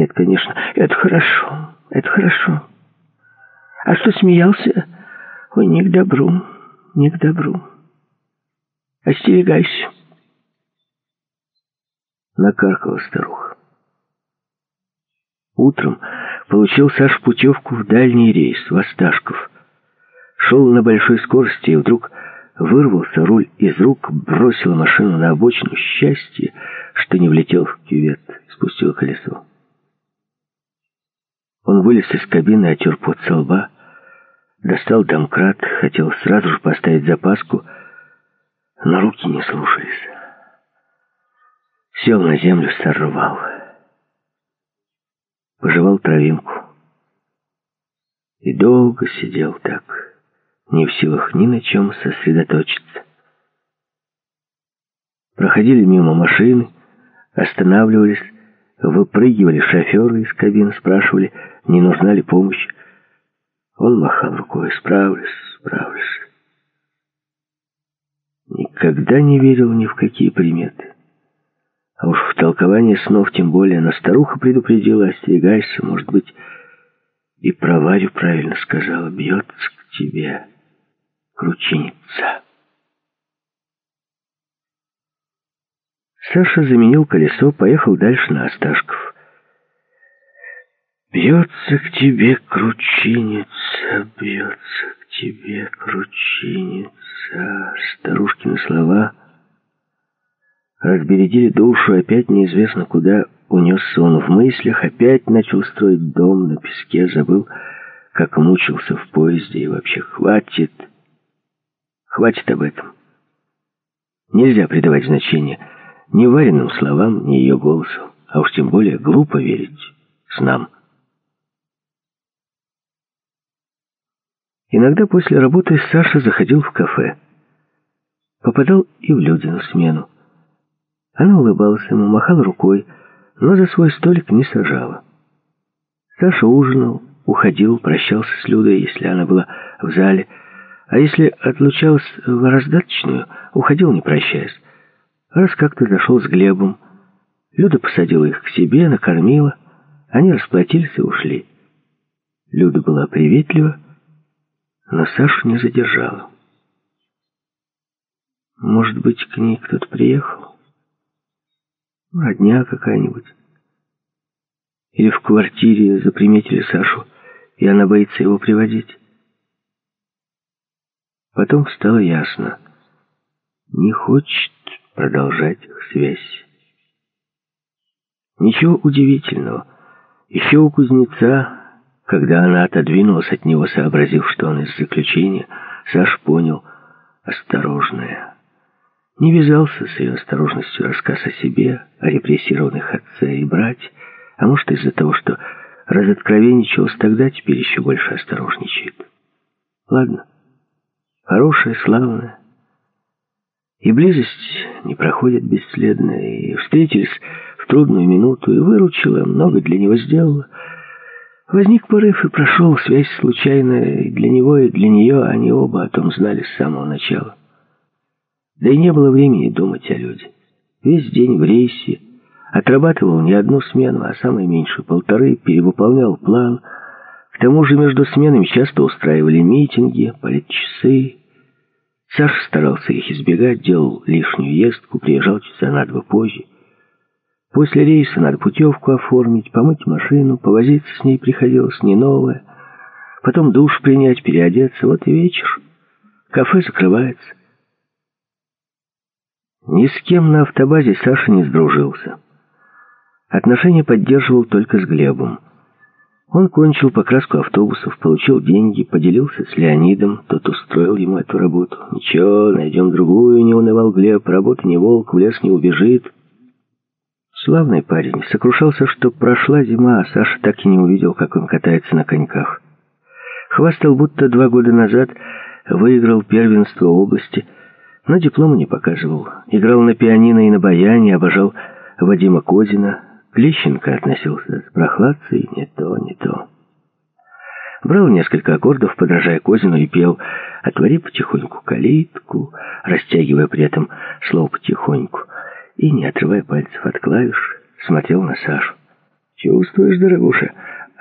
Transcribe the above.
Нет, конечно, это хорошо, это хорошо. А что смеялся? Ой, не к добру, не к добру. Остерегайся. Накаркала старуха. Утром получил Саш путевку в дальний рейс, в Осташков. Шел на большой скорости и вдруг вырвался руль из рук, бросил машину на обочину. Счастье, что не влетел в кювет, спустил колесо. Он вылез из кабины, отер пот со лба, достал домкрат, хотел сразу же поставить запаску, но руки не слушались. Сел на землю, сорвал. Пожевал травинку. И долго сидел так, не в силах ни на чем сосредоточиться. Проходили мимо машины, останавливались, выпрыгивали шоферы из кабин, спрашивали, не нужна ли помощь. Он махал рукой: справлюсь, справлюсь. Никогда не верил ни в какие приметы. А уж в толкование снов тем более. Но старуха предупредила: остерегайся, может быть, и про Варю правильно сказала: бьется к тебе крученица. Саша заменил колесо, поехал дальше на Осташков. Бьется к тебе крученица, бьется к тебе крученица. Старушкины слова разбередили душу. Опять неизвестно куда унесся он в мыслях, опять начал строить дом на песке, забыл, как мучился в поезде, и вообще хватит об этом. Нельзя придавать значение ни Вариным словам, ни ее голосу, а уж тем более глупо верить снам. Иногда после работы Саша заходил в кафе. Попадал и в Людину смену. Она улыбалась ему, махала рукой, но за свой столик не сажала. Саша ужинал, уходил, прощался с Людой, если она была в зале, а если отлучалась в раздаточную, уходил, не прощаясь. Раз как-то зашел с Глебом. Люда посадила их к себе, накормила. Они расплатились и ушли. Люда была приветлива, но Сашу не задержала. Может быть, к ней кто-то приехал? Родня какая-нибудь. Или в квартире заприметили Сашу, и она боится его приводить. Потом стало ясно: не хочет продолжать их связь. Ничего удивительного. Еще у кузнеца, когда она отодвинулась от него, сообразив, что он из заключения, Саш понял: осторожная. Не вязался с ее осторожностью рассказ о себе, о репрессированных отце и брате, а может, из-за того, что разоткровенничалась тогда, теперь еще больше осторожничает. Ладно, хорошая, славная. И близость не проходит бесследно, и встретились в трудную минуту, и выручила, много для него сделала. Возник порыв, и прошел. Связь случайная и для него, и для нее. Они оба о том знали с самого начала. Да и не было времени думать о Люде. Весь день в рейсе. Отрабатывал не одну смену, а самое меньше 1,5, перевыполнял план. К тому же между сменами часто устраивали митинги, политчасы. Саша старался их избегать, делал лишнюю ездку, приезжал часа на 2 позже. После рейса надо путевку оформить, помыть машину, повозиться с ней приходилось не новое. Потом душ принять, переодеться. Вот и вечер. Кафе закрывается. Ни с кем на автобазе Саша не сдружился. Отношения поддерживал только с Глебом. Он кончил покраску автобусов, получил деньги, поделился с Леонидом, тот устроил ему эту работу. «Ничего, найдем другую», — не унывал Глеб, «работа не волк, в лес не убежит». Славный парень, сокрушался, что прошла зима, а Саша так и не увидел, как он катается на коньках. Хвастал, будто 2 года назад выиграл первенство области, но диплома не показывал. Играл на пианино и на баяне, обожал Вадима Козина. К Лещенко относился с прохладцей, не то, не то. Брал несколько аккордов, подражая Козину, и пел «Отвори потихоньку калитку», растягивая при этом слово «потихоньку», и, не отрывая пальцев от клавиш, смотрел на Сашу. Чувствуешь, дорогуша,